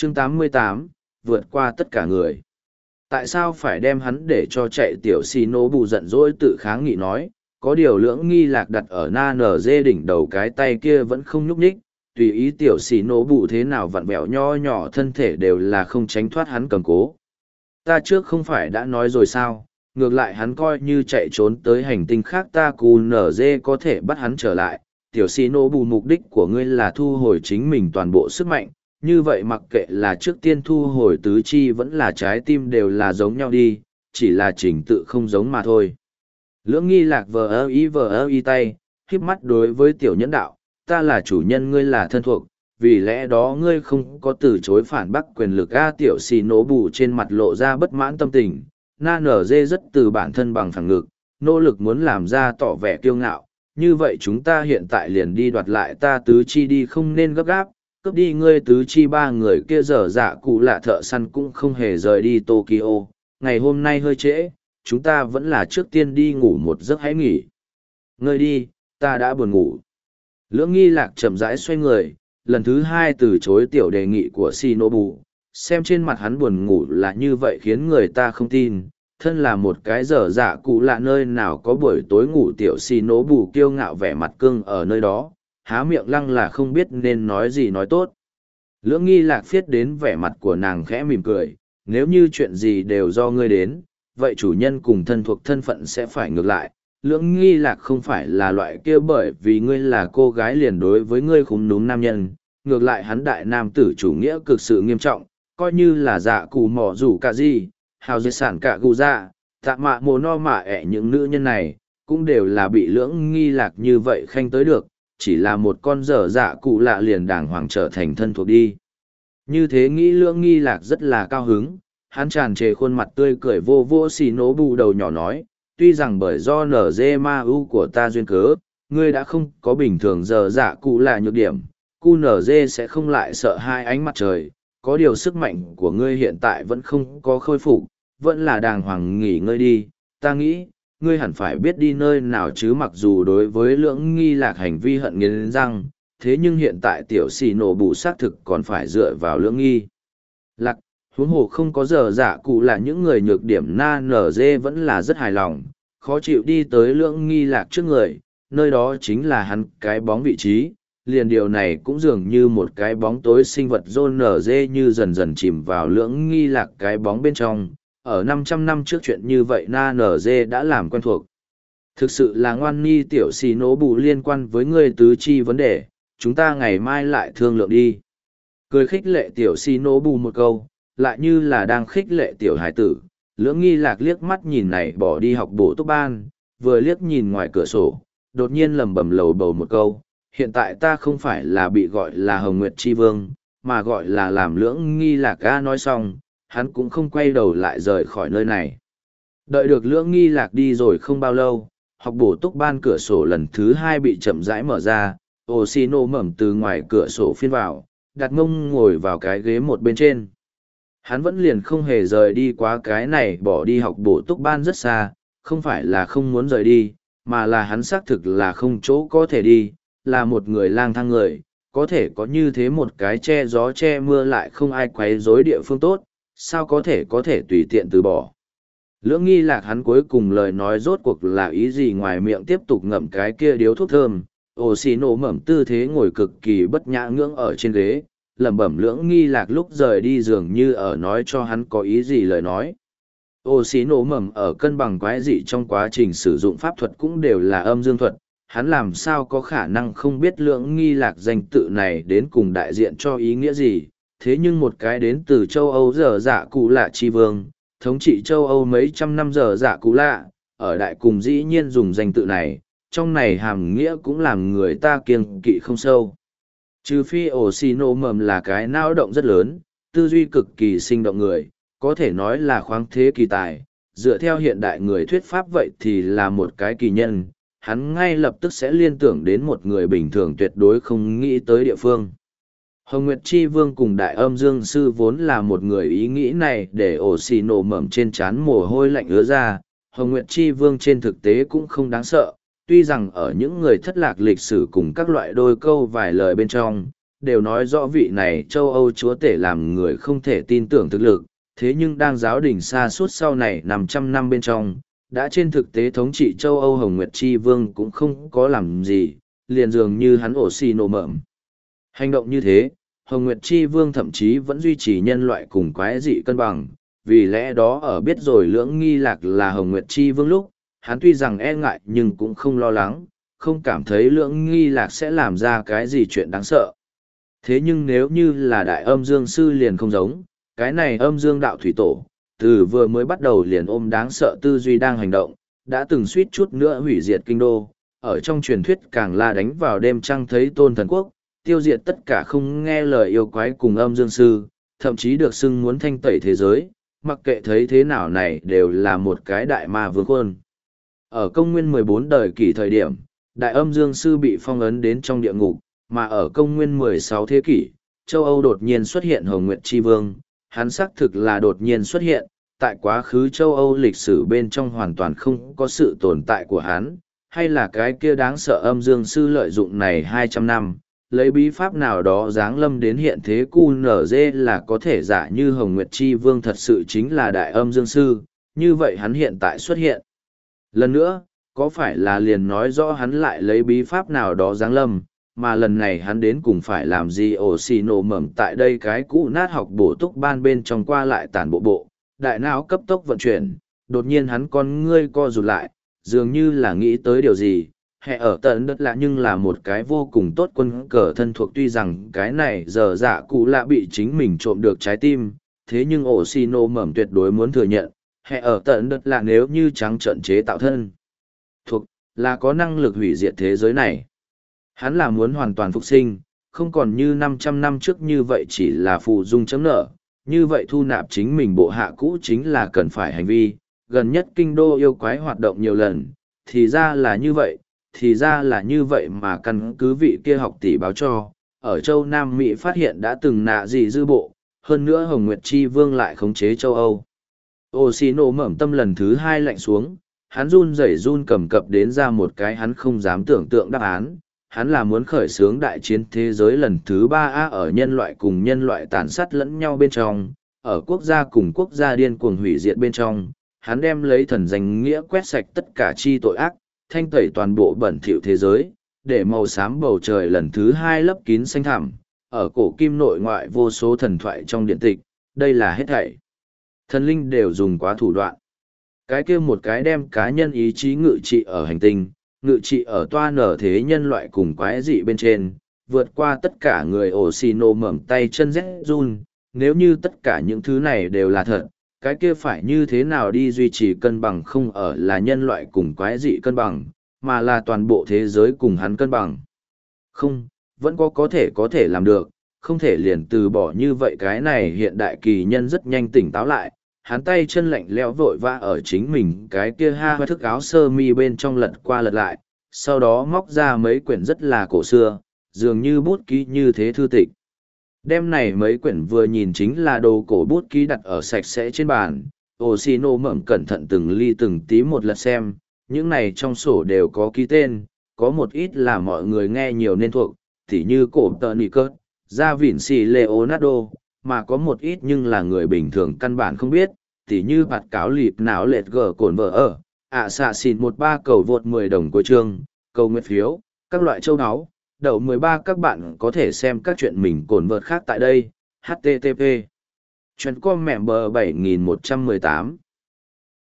chương 88, vượt qua tất cả người. Tại sao phải đem hắn để cho chạy tiểu xì nổ bù giận dỗi tự kháng nghị nói, có điều lưỡng nghi lạc đặt ở na nở dê đỉnh đầu cái tay kia vẫn không nhúc nhích, tùy ý tiểu xì nổ bù thế nào vặn vẹo nho nhỏ thân thể đều là không tránh thoát hắn cầm cố. Ta trước không phải đã nói rồi sao, ngược lại hắn coi như chạy trốn tới hành tinh khác ta cù nở dê có thể bắt hắn trở lại. Tiểu xì nổ bù mục đích của ngươi là thu hồi chính mình toàn bộ sức mạnh, như vậy mặc kệ là trước tiên thu hồi tứ chi vẫn là trái tim đều là giống nhau đi, chỉ là trình tự không giống mà thôi. Lưỡng nghi lạc vờ ơ y tay, khiếp mắt đối với tiểu nhẫn đạo, ta là chủ nhân ngươi là thân thuộc, vì lẽ đó ngươi không có từ chối phản bác quyền lực. A tiểu xì nổ bù trên mặt lộ ra bất mãn tâm tình, na nở dê rất từ bản thân bằng phẳng ngực, nỗ lực muốn làm ra tỏ vẻ kiêu ngạo, như vậy chúng ta hiện tại liền đi đoạt lại ta tứ chi đi, không nên gấp gáp, cướp đi ngươi tứ chi. Ba người kia dở dạ cụ lạ thợ săn cũng không hề rời đi Tokyo, ngày hôm nay hơi trễ, chúng ta vẫn là trước tiên đi ngủ một giấc hãy nghỉ ngơi đi, ta đã buồn ngủ. Lưỡng nghi lạc chậm rãi xoay người, lần thứ hai từ chối tiểu đề nghị của Shinobu, xem trên mặt hắn buồn ngủ là như vậy khiến người ta không tin, thân là một cái dở dạ cụ lạ nơi nào có buổi tối ngủ. Tiểu Shinobu kiêu ngạo vẻ mặt cương ở nơi đó, há miệng lăng là không biết nên nói gì nói tốt. Lưỡng nghi lạc phiết đến vẻ mặt của nàng khẽ mỉm cười, nếu như chuyện gì đều do ngươi đến, vậy chủ nhân cùng thân thuộc thân phận sẽ phải ngược lại. Lưỡng nghi lạc không phải là loại kia bởi vì ngươi là cô gái liền đối với ngươi khúm núm nam nhân, ngược lại hắn đại nam tử chủ nghĩa cực sự nghiêm trọng, coi như là dạ cù mỏ rủ cả gì, hào dây sản cả gù dạ, tạ mạ mồ no mạ ẹ những nữ nhân này, cũng đều là bị lưỡng nghi lạc như vậy khanh tới được, chỉ là một con dở dạ cụ lạ liền đàng hoàng trở thành thân thuộc đi. Như thế nghĩ lưỡng nghi lạc rất là cao hứng, hắn tràn trề khuôn mặt tươi cười vô vô xì nổ bù đầu nhỏ nói, tuy rằng bởi do nở dê ma ưu của ta duyên cớ, ngươi đã không có bình thường dở dạ cụ lạ nhược điểm, cu nở dê sẽ không lại sợ hai ánh mặt trời, có điều sức mạnh của ngươi hiện tại vẫn không có khôi phục, vẫn là đàng hoàng nghỉ ngơi đi, ta nghĩ ngươi hẳn phải biết đi nơi nào chứ. Mặc dù đối với lưỡng nghi lạc hành vi hận nghiến răng, thế nhưng hiện tại tiểu xì nổ bù xác thực còn phải dựa vào lưỡng nghi lạc, huống hồ không có giờ dạ cụ là những người nhược điểm. Na nở dê vẫn là rất hài lòng, khó chịu đi tới lưỡng nghi lạc trước người, nơi đó chính là hắn cái bóng vị trí, liền điều này cũng dường như một cái bóng tối sinh vật rôn nở dê như dần dần chìm vào lưỡng nghi lạc cái bóng bên trong. Ở 500 năm trước chuyện như vậy na nở dê đã làm quen thuộc. Thực sự là ngoan ni tiểu xì nổ bù liên quan với ngươi tứ chi vấn đề, chúng ta ngày mai lại thương lượng đi. Cười khích lệ tiểu xì nổ bù một câu, lại như là đang khích lệ tiểu hải tử. Lưỡng nghi lạc liếc mắt nhìn này bỏ đi học bổ túc ban, vừa liếc nhìn ngoài cửa sổ, đột nhiên lẩm bẩm lầu bầu một câu, hiện tại ta không phải là bị gọi là Hồng Nguyệt Chi Vương, mà gọi là làm lưỡng nghi lạc. Ga nói xong, hắn cũng không quay đầu lại rời khỏi nơi này. Đợi được lưỡng nghi lạc đi rồi không bao lâu, học bổ túc ban cửa sổ lần thứ hai bị chậm rãi mở ra, ồ xì nổ mẩm từ ngoài cửa sổ phiên vào, đặt mông ngồi vào cái ghế một bên trên. Hắn vẫn liền không hề rời đi quá cái này, bỏ đi học bổ túc ban rất xa, không phải là không muốn rời đi, mà là hắn xác thực là không chỗ có thể đi, là một người lang thang người, có thể có như thế một cái che gió che mưa lại không ai quấy rối địa phương tốt, sao có thể tùy tiện từ bỏ. Lưỡng nghi lạc hắn cuối cùng lời nói rốt cuộc là ý gì ngoài miệng tiếp tục ngậm cái kia điếu thuốc thơm, ồ xì nổ mẩm tư thế ngồi cực kỳ bất nhã ngưỡng ở trên ghế, lẩm bẩm lưỡng nghi lạc lúc rời đi dường như ở nói cho hắn có ý gì lời nói. Ồ xì nổ mẩm ở cân bằng quái dị trong quá trình sử dụng pháp thuật cũng đều là âm dương thuật, hắn làm sao có khả năng không biết lưỡng nghi lạc danh tự này đến cùng đại diện cho ý nghĩa gì. Thế nhưng một cái đến từ châu Âu dở dạ cụ lạ chi vương, thống trị châu Âu mấy trăm năm dở dạ cụ lạ, ở đại cùng dĩ nhiên dùng danh tự này, trong này hàm nghĩa cũng làm người ta kiêng kỵ không sâu. Trừ phi ổ xì nổ mầm là cái não động rất lớn, tư duy cực kỳ sinh động người, có thể nói là khoáng thế kỳ tài, dựa theo hiện đại người thuyết pháp vậy thì là một cái kỳ nhân, hắn ngay lập tức sẽ liên tưởng đến một người bình thường tuyệt đối không nghĩ tới địa phương. Hồng Nguyệt Chi Vương cùng Đại Âm Dương Sư vốn là một người, ý nghĩ này để ổ xì nổ mẩm trên trán mồ hôi lạnh ứa ra. Hồng Nguyệt Chi Vương trên thực tế cũng không đáng sợ, tuy rằng ở những người thất lạc lịch sử cùng các loại đôi câu vài lời bên trong, đều nói rõ vị này châu Âu chúa tể làm người không thể tin tưởng thực lực, thế nhưng đang giáo đình xa suốt sau này 500 năm bên trong, đã trên thực tế thống trị châu Âu Hồng Nguyệt Chi Vương cũng không có làm gì, liền dường như hắn ổ xì nổ mởm. Hành động như thế, Hồng Nguyệt Chi Vương thậm chí vẫn duy trì nhân loại cùng quái dị cân bằng, vì lẽ đó ở biết rồi lưỡng nghi lạc là Hồng Nguyệt Chi Vương lúc, hắn tuy rằng e ngại nhưng cũng không lo lắng, không cảm thấy lưỡng nghi lạc sẽ làm ra cái gì chuyện đáng sợ. Thế nhưng nếu như là đại âm dương sư liền không giống, cái này âm dương đạo thủy tổ, từ vừa mới bắt đầu liền ôm đáng sợ tư duy đang hành động, đã từng suýt chút nữa hủy diệt kinh đô, ở trong truyền thuyết càng là đánh vào đêm trăng thấy tôn thần quốc, tiêu diệt tất cả không nghe lời yêu quái cùng âm dương sư, thậm chí được xưng muốn thanh tẩy thế giới, mặc kệ thấy thế nào này đều là một cái đại ma vương khuôn. Ở công nguyên 14 đời kỷ thời điểm, đại âm dương sư bị phong ấn đến trong địa ngục, mà ở công nguyên 16 thế kỷ, châu Âu đột nhiên xuất hiện Hồng Nguyệt Chi Vương, hắn xác thực là đột nhiên xuất hiện, tại quá khứ châu Âu lịch sử bên trong hoàn toàn không có sự tồn tại của hắn, hay là cái kia đáng sợ âm dương sư lợi dụng này 200 năm, lấy bí pháp nào đó giáng lâm đến hiện thế QNZ là có thể giả như Hồng Nguyệt Chi Vương thật sự chính là đại âm dương sư, như vậy hắn hiện tại xuất hiện. Lần nữa, có phải là liền nói rõ hắn lại lấy bí pháp nào đó giáng lâm, mà lần này hắn đến cùng phải làm gì ổ xì nổ mầm tại đây cái cũ nát học bổ túc ban bên trong qua lại tản bộ, đại não cấp tốc vận chuyển, đột nhiên hắn con ngươi co rụt lại, dường như là nghĩ tới điều gì. Hệ ở tận đất lạ nhưng là một cái vô cùng tốt quân cờ thân thuộc, tuy rằng cái này giờ dạ cụ lạ bị chính mình trộm được trái tim, thế nhưng ổ xì nổ mầm tuyệt đối muốn thừa nhận, hệ ở tận đất lạ nếu như trắng trợn chế tạo thân thuộc, là có năng lực hủy diệt thế giới này. Hắn là muốn hoàn toàn phục sinh, không còn như 500 năm trước như vậy chỉ là phụ dung chấm nợ, như vậy thu nạp chính mình bộ hạ cũ chính là cần phải hành vi, gần nhất kinh đô yêu quái hoạt động nhiều lần, thì ra là như vậy mà căn cứ vị kia học tỷ báo cho, ở châu Nam Mỹ phát hiện đã từng nạ gì dư bộ, hơn nữa Hồng Nguyệt Chi Vương lại khống chế châu Âu. Oshino mởm tâm lần thứ 2 lạnh xuống, hắn run rẩy run cầm cập đến ra một cái hắn không dám tưởng tượng đáp án, hắn là muốn khởi xướng đại chiến thế giới lần thứ 3A ở nhân loại cùng nhân loại tàn sát lẫn nhau bên trong, ở quốc gia cùng quốc gia điên cuồng hủy diệt bên trong, hắn đem lấy thần danh nghĩa quét sạch tất cả chi tội ác, thanh tẩy toàn bộ bẩn thỉu thế giới, để màu xám bầu trời lần thứ 2 lấp kín xanh thẳm, ở cổ kim nội ngoại vô số thần thoại trong điện tịch, đây là hết thảy. Thần linh đều dùng quá thủ đoạn. Cái kia một cái đem cá nhân ý chí ngự trị ở hành tinh, ngự trị ở toa nở thế nhân loại cùng quái dị bên trên, vượt qua tất cả người ổ xì nổ mởm tay chân rét run, nếu như tất cả những thứ này đều là thật, cái kia phải như thế nào đi duy trì cân bằng không ở là nhân loại cùng quái dị cân bằng, mà là toàn bộ thế giới cùng hắn cân bằng. Không, vẫn có thể làm được, không thể liền từ bỏ như vậy. Cái này hiện đại kỳ nhân rất nhanh tỉnh táo lại, hắn tay chân lạnh lẽo vội vã ở chính mình cái kia ha thức áo sơ mi bên trong lật qua lật lại, sau đó móc ra mấy quyển rất là cổ xưa, dường như bút ký như thế thư tịch. Đem này mấy quyển vừa nhìn chính là đồ cổ bút ký đặt ở sạch sẽ trên bàn, Oshino mởm cẩn thận từng ly từng tí một lật xem, những này trong sổ đều có ký tên, có một ít là mọi người nghe nhiều nên thuộc, tỉ như cổ tờ Nikert, Da Vinci Leonardo, mà có một ít nhưng là người bình thường căn bản không biết, tỉ như bạt cáo lịp não lệch gờ cồn vợ ở, xạ xịn 13 cầu vượt 10 đồng cuối chương, cầu nguyện phiếu, các loại châu áo, đậu 13 các bạn có thể xem các chuyện mình cồn vợt khác tại đây, http. Chuyện com mẹ bờ 7118